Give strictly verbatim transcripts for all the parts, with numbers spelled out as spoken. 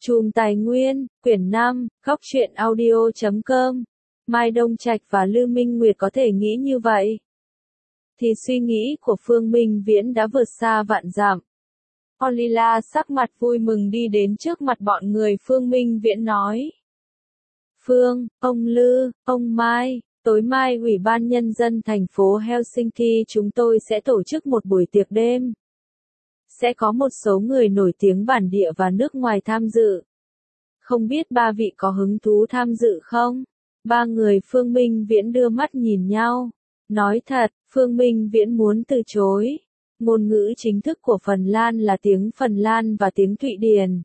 Chùm Tài Nguyên, quyển năm, góc truyện audio chấm com. Mai Đông Trạch và Lư Minh Nguyệt có thể nghĩ như vậy, thì suy nghĩ của Phương Minh Viễn đã vượt xa vạn dặm. Olila sắc mặt vui mừng đi đến trước mặt bọn người Phương Minh Viễn nói. Phương, ông Lư, ông Mai, tối mai Ủy ban Nhân dân thành phố Helsinki chúng tôi sẽ tổ chức một buổi tiệc đêm. Sẽ có một số người nổi tiếng bản địa và nước ngoài tham dự. Không biết ba vị có hứng thú tham dự không? Ba người Phương Minh Viễn đưa mắt nhìn nhau. Nói thật, Phương Minh Viễn muốn từ chối. Ngôn ngữ chính thức của Phần Lan là tiếng Phần Lan và tiếng Thụy Điển.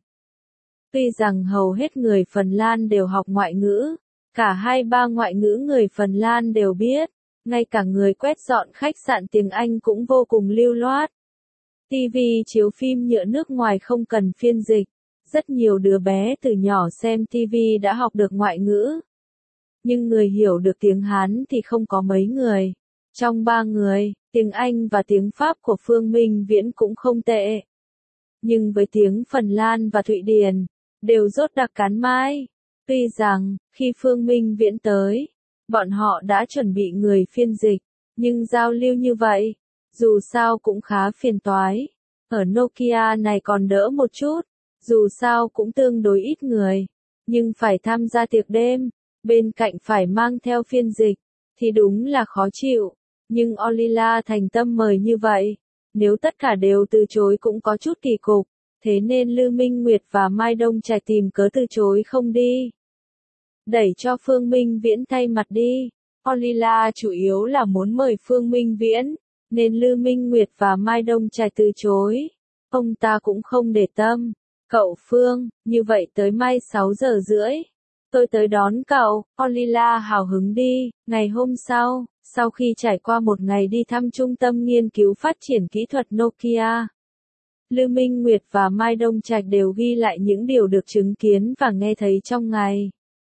Tuy rằng hầu hết người Phần Lan đều học ngoại ngữ, cả hai ba ngoại ngữ người Phần Lan đều biết, ngay cả người quét dọn khách sạn tiếng Anh cũng vô cùng lưu loát. ti vi chiếu phim nhựa nước ngoài không cần phiên dịch, rất nhiều đứa bé từ nhỏ xem ti vi đã học được ngoại ngữ. Nhưng người hiểu được tiếng Hán thì không có mấy người. Trong ba người, tiếng Anh và tiếng Pháp của Phương Minh Viễn cũng không tệ. Nhưng với tiếng Phần Lan và Thụy Điển, đều rốt đặc cán mai. Tuy rằng, khi Phương Minh Viễn tới, bọn họ đã chuẩn bị người phiên dịch, nhưng giao lưu như vậy, dù sao cũng khá phiền toái. Ở Nokia này còn đỡ một chút, dù sao cũng tương đối ít người, nhưng phải tham gia tiệc đêm, bên cạnh phải mang theo phiên dịch, thì đúng là khó chịu. Nhưng Olila thành tâm mời như vậy, nếu tất cả đều từ chối cũng có chút kỳ cục, thế nên Lư Minh Nguyệt và Mai Đông Trạch tìm cớ từ chối không đi. Đẩy cho Phương Minh Viễn thay mặt đi. Olila chủ yếu là muốn mời Phương Minh Viễn, nên Lư Minh Nguyệt và Mai Đông Trạch từ chối. Ông ta cũng không để tâm. Cậu Phương, như vậy tới mai sáu giờ rưỡi. Tôi tới đón cậu. Olila hào hứng đi. Ngày hôm sau, sau khi trải qua một ngày đi thăm trung tâm nghiên cứu phát triển kỹ thuật Nokia, Lư Minh Nguyệt và Mai Đông Trạch đều ghi lại những điều được chứng kiến và nghe thấy trong ngày.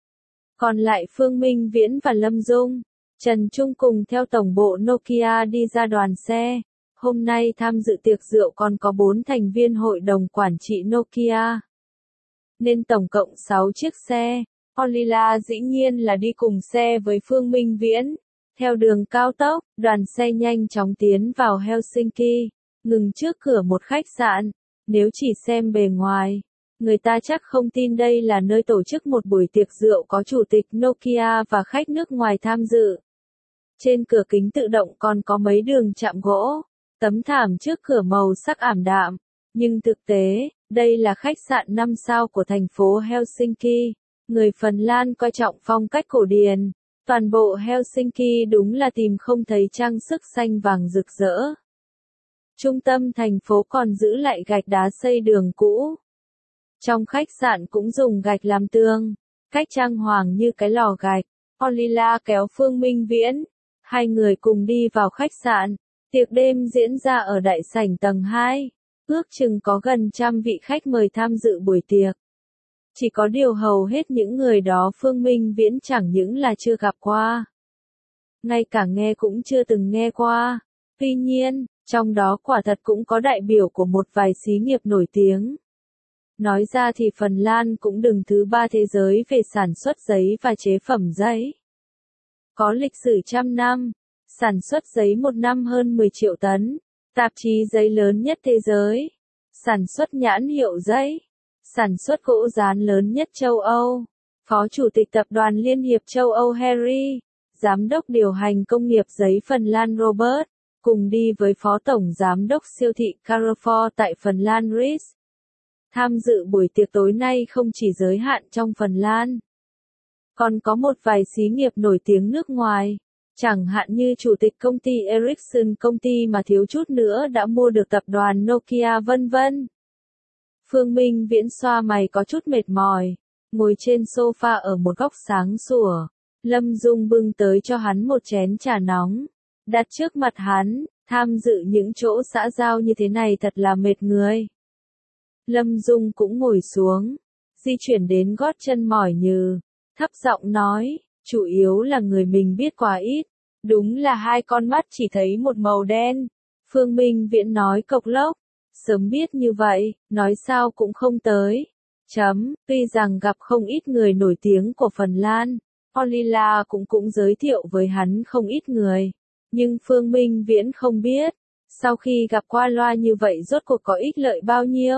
Còn lại Phương Minh Viễn và Lâm Dung, Trần Trung cùng theo tổng bộ Nokia đi ra đoàn xe. Hôm nay tham dự tiệc rượu còn có bốn thành viên hội đồng quản trị Nokia. Nên tổng cộng sáu chiếc xe. Olila dĩ nhiên là đi cùng xe với Phương Minh Viễn. Theo đường cao tốc, đoàn xe nhanh chóng tiến vào Helsinki, ngừng trước cửa một khách sạn. Nếu chỉ xem bề ngoài, người ta chắc không tin đây là nơi tổ chức một buổi tiệc rượu có chủ tịch Nokia và khách nước ngoài tham dự. Trên cửa kính tự động còn có mấy đường chạm gỗ, tấm thảm trước cửa màu sắc ảm đạm. Nhưng thực tế, đây là khách sạn năm sao của thành phố Helsinki. Người Phần Lan coi trọng phong cách cổ điển. Toàn bộ Helsinki đúng là tìm không thấy trang sức xanh vàng rực rỡ. Trung tâm thành phố còn giữ lại gạch đá xây đường cũ. Trong khách sạn cũng dùng gạch làm tường, cách trang hoàng như cái lò gạch. Olila kéo Phương Minh Viễn, hai người cùng đi vào khách sạn. Tiệc đêm diễn ra ở đại sảnh tầng hai, ước chừng có gần trăm vị khách mời tham dự buổi tiệc. Chỉ có điều hầu hết những người đó Phương Minh Viễn chẳng những là chưa gặp qua, ngay cả nghe cũng chưa từng nghe qua. Tuy nhiên, trong đó quả thật cũng có đại biểu của một vài xí nghiệp nổi tiếng. Nói ra thì Phần Lan cũng đứng thứ ba thế giới về sản xuất giấy và chế phẩm giấy. Có lịch sử trăm năm, sản xuất giấy một năm hơn mười triệu tấn, tạp chí giấy lớn nhất thế giới, sản xuất nhãn hiệu giấy, sản xuất gỗ dán lớn nhất châu Âu. Phó Chủ tịch Tập đoàn Liên hiệp châu Âu Harry, Giám đốc điều hành công nghiệp giấy Phần Lan Robert, cùng đi với Phó Tổng Giám đốc siêu thị Carrefour tại Phần Lan Ries. Tham dự buổi tiệc tối nay không chỉ giới hạn trong Phần Lan, còn có một vài xí nghiệp nổi tiếng nước ngoài, chẳng hạn như Chủ tịch công ty Ericsson, công ty mà thiếu chút nữa đã mua được tập đoàn Nokia vân vân. Phương Minh Viễn xoa mày có chút mệt mỏi, ngồi trên sofa ở một góc sáng sủa. Lâm Dung bưng tới cho hắn một chén trà nóng, đặt trước mặt hắn. Tham dự những chỗ xã giao như thế này thật là mệt người. Lâm Dung cũng ngồi xuống, di chuyển đến gót chân mỏi nhừ, thấp giọng nói, chủ yếu là người mình biết quá ít, đúng là hai con mắt chỉ thấy một màu đen. Phương Minh Viễn nói cộc lốc, sớm biết như vậy, nói sao cũng không tới. Chấm, tuy rằng gặp không ít người nổi tiếng của Phần Lan, Ollila cũng cũng giới thiệu với hắn không ít người. Nhưng Phương Minh Viễn không biết, sau khi gặp qua loa như vậy rốt cuộc có ích lợi bao nhiêu.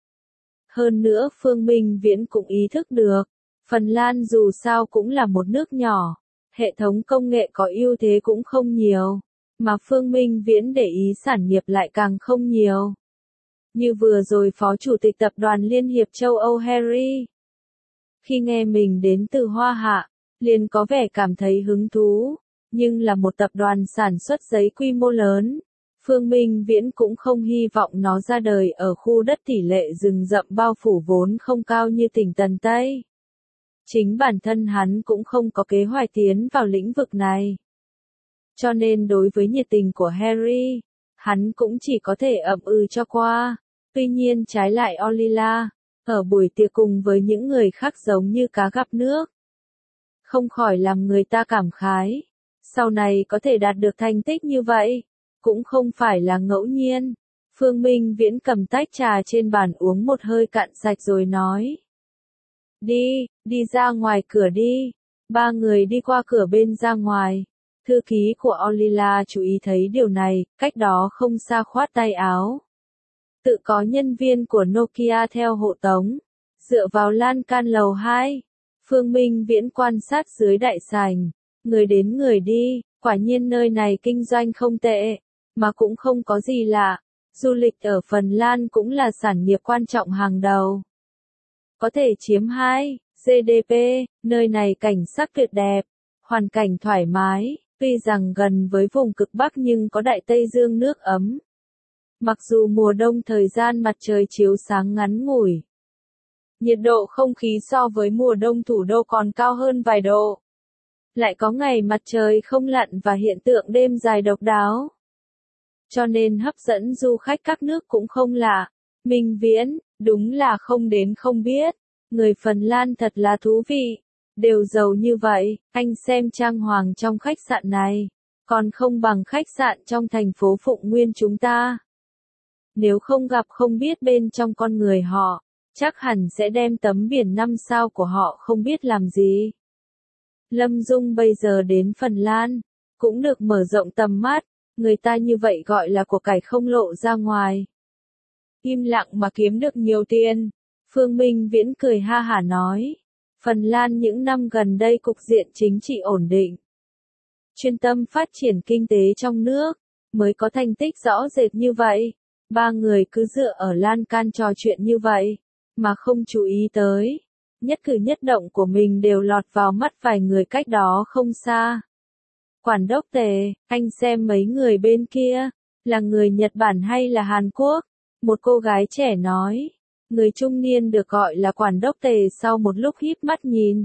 Hơn nữa Phương Minh Viễn cũng ý thức được, Phần Lan dù sao cũng là một nước nhỏ, hệ thống công nghệ có ưu thế cũng không nhiều, mà Phương Minh Viễn để ý sản nghiệp lại càng không nhiều. Như vừa rồi Phó Chủ tịch Tập đoàn Liên hiệp châu Âu Harry, khi nghe mình đến từ Hoa Hạ, liền có vẻ cảm thấy hứng thú, nhưng là một tập đoàn sản xuất giấy quy mô lớn. Phương Minh Viễn cũng không hy vọng nó ra đời ở khu đất tỷ lệ rừng rậm bao phủ vốn không cao như tỉnh Tần Tây. Chính bản thân hắn cũng không có kế hoạch tiến vào lĩnh vực này. Cho nên đối với nhiệt tình của Harry, hắn cũng chỉ có thể ậm ừ cho qua. Tuy nhiên trái lại Ollila, ở buổi tiệc cùng với những người khác giống như cá gặp nước. Không khỏi làm người ta cảm khái. Sau này có thể đạt được thành tích như vậy, cũng không phải là ngẫu nhiên. Phương Minh Viễn cầm tách trà trên bàn uống một hơi cạn sạch rồi nói. Đi, đi ra ngoài cửa đi. Ba người đi qua cửa bên ra ngoài. Thư ký của Ollila chú ý thấy điều này, cách đó không xa khoát tay áo. Tự có nhân viên của Nokia theo hộ tống. Dựa vào lan can lầu hai. Phương Minh Viễn quan sát dưới đại sảnh. Người đến người đi, quả nhiên nơi này kinh doanh không tệ, mà cũng không có gì lạ. Du lịch ở Phần Lan cũng là sản nghiệp quan trọng hàng đầu. Có thể chiếm hai giê đê pê, nơi này cảnh sắc tuyệt đẹp, hoàn cảnh thoải mái, tuy rằng gần với vùng cực Bắc nhưng có Đại Tây Dương nước ấm. Mặc dù mùa đông thời gian mặt trời chiếu sáng ngắn ngủi, nhiệt độ không khí so với mùa đông thủ đô còn cao hơn vài độ. Lại có ngày mặt trời không lặn và hiện tượng đêm dài độc đáo. Cho nên hấp dẫn du khách các nước cũng không lạ. Minh Viễn, đúng là không đến không biết. Người Phần Lan thật là thú vị. Đều giàu như vậy, anh xem trang hoàng trong khách sạn này. Còn không bằng khách sạn trong thành phố Phụng Nguyên chúng ta. Nếu không gặp không biết bên trong con người họ, chắc hẳn sẽ đem tấm biển năm sao của họ không biết làm gì. Lâm Dung bây giờ đến Phần Lan, cũng được mở rộng tầm mắt, người ta như vậy gọi là của cải không lộ ra ngoài. Im lặng mà kiếm được nhiều tiền, Phương Minh Viễn cười ha hả nói. Phần Lan những năm gần đây cục diện chính trị ổn định. Chuyên tâm phát triển kinh tế trong nước, mới có thành tích rõ rệt như vậy. Ba người cứ dựa ở lan can trò chuyện như vậy, mà không chú ý tới. Nhất cử nhất động của mình đều lọt vào mắt vài người cách đó không xa. Quản đốc Tề, anh xem mấy người bên kia, là người Nhật Bản hay là Hàn Quốc? Một cô gái trẻ nói. Người trung niên được gọi là quản đốc Tề sau một lúc híp mắt nhìn.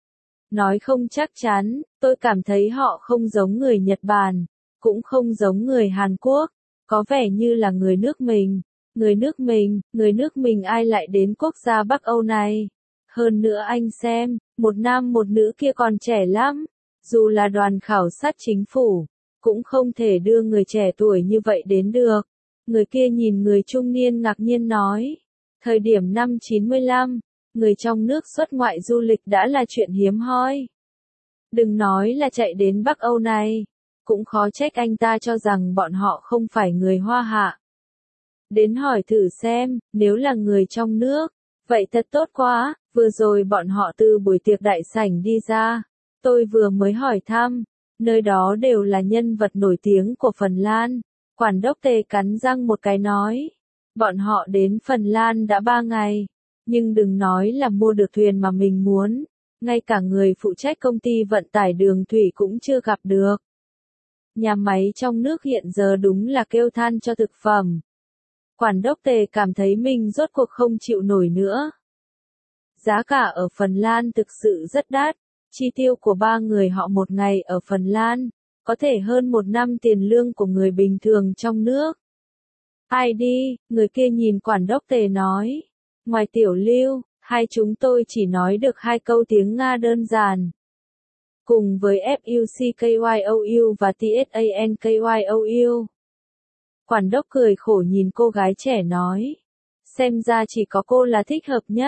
Nói không chắc chắn, tôi cảm thấy họ không giống người Nhật Bản, cũng không giống người Hàn Quốc, có vẻ như là người nước mình. Người nước mình, người nước mình ai lại đến quốc gia Bắc Âu này? Hơn nữa anh xem, một nam một nữ kia còn trẻ lắm. Dù là đoàn khảo sát chính phủ, cũng không thể đưa người trẻ tuổi như vậy đến được. Người kia nhìn người trung niên ngạc nhiên nói. Thời điểm năm chín mươi lăm, người trong nước xuất ngoại du lịch đã là chuyện hiếm hoi. Đừng nói là chạy đến Bắc Âu này, cũng khó trách anh ta cho rằng bọn họ không phải người Hoa Hạ. Đến hỏi thử xem, nếu là người trong nước, vậy thật tốt quá, vừa rồi bọn họ từ buổi tiệc đại sảnh đi ra. Tôi vừa mới hỏi thăm, nơi đó đều là nhân vật nổi tiếng của Phần Lan. Quản đốc Tề cắn răng một cái nói. Bọn họ đến Phần Lan đã ba ngày, nhưng đừng nói là mua được thuyền mà mình muốn, ngay cả người phụ trách công ty vận tải đường thủy cũng chưa gặp được. Nhà máy trong nước hiện giờ đúng là kêu than cho thực phẩm. Quản đốc Tề cảm thấy mình rốt cuộc không chịu nổi nữa. Giá cả ở Phần Lan thực sự rất đắt, chi tiêu của ba người họ một ngày ở Phần Lan, có thể hơn một năm tiền lương của người bình thường trong nước. Ai đi, người kia nhìn quản đốc Tề nói. Ngoài tiểu lưu, hai chúng tôi chỉ nói được hai câu tiếng Nga đơn giản. Cùng với Fuckyoou và Tsankyou. Quản đốc cười khổ nhìn cô gái trẻ nói. Xem ra chỉ có cô là thích hợp nhất.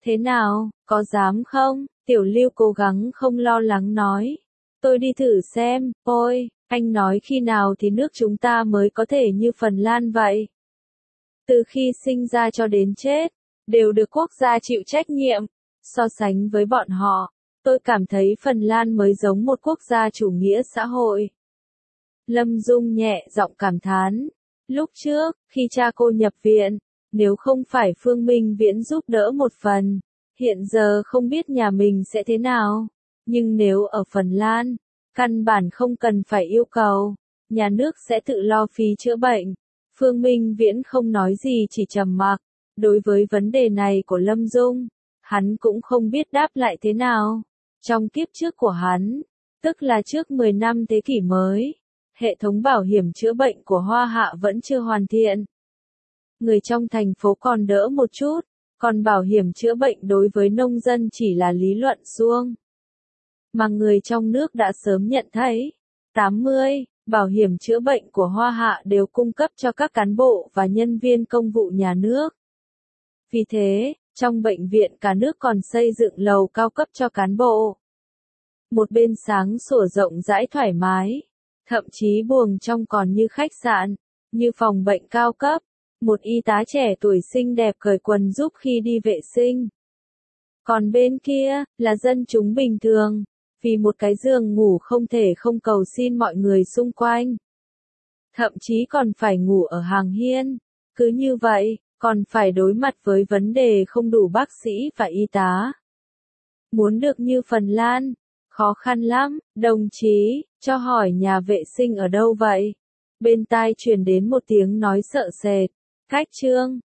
Thế nào, có dám không? Tiểu Lưu cố gắng không lo lắng nói. Tôi đi thử xem, ôi, anh nói khi nào thì nước chúng ta mới có thể như Phần Lan vậy? Từ khi sinh ra cho đến chết, đều được quốc gia chịu trách nhiệm. So sánh với bọn họ, tôi cảm thấy Phần Lan mới giống một quốc gia chủ nghĩa xã hội. Lâm Dung nhẹ giọng cảm thán. Lúc trước, khi cha cô nhập viện, nếu không phải Phương Minh Viễn giúp đỡ một phần, hiện giờ không biết nhà mình sẽ thế nào. Nhưng nếu ở Phần Lan, căn bản không cần phải yêu cầu, nhà nước sẽ tự lo phí chữa bệnh. Phương Minh Viễn không nói gì chỉ trầm mặc. Đối với vấn đề này của Lâm Dung, hắn cũng không biết đáp lại thế nào. Trong kiếp trước của hắn, tức là trước mười năm thế kỷ mới, hệ thống bảo hiểm chữa bệnh của Hoa Hạ vẫn chưa hoàn thiện. Người trong thành phố còn đỡ một chút, còn bảo hiểm chữa bệnh đối với nông dân chỉ là lý luận suông. Mà người trong nước đã sớm nhận thấy, tám mươi, bảo hiểm chữa bệnh của Hoa Hạ đều cung cấp cho các cán bộ và nhân viên công vụ nhà nước. Vì thế, trong bệnh viện cả nước còn xây dựng lầu cao cấp cho cán bộ. Một bên sáng sủa rộng rãi thoải mái, thậm chí buồng trong còn như khách sạn, như phòng bệnh cao cấp. Một y tá trẻ tuổi xinh đẹp cởi quần giúp khi đi vệ sinh. Còn bên kia, là dân chúng bình thường, vì một cái giường ngủ không thể không cầu xin mọi người xung quanh. Thậm chí còn phải ngủ ở hàng hiên. Cứ như vậy, còn phải đối mặt với vấn đề không đủ bác sĩ và y tá. Muốn được như Phần Lan, khó khăn lắm, đồng chí, cho hỏi nhà vệ sinh ở đâu vậy? Bên tai truyền đến một tiếng nói sợ sệt. Cách trương,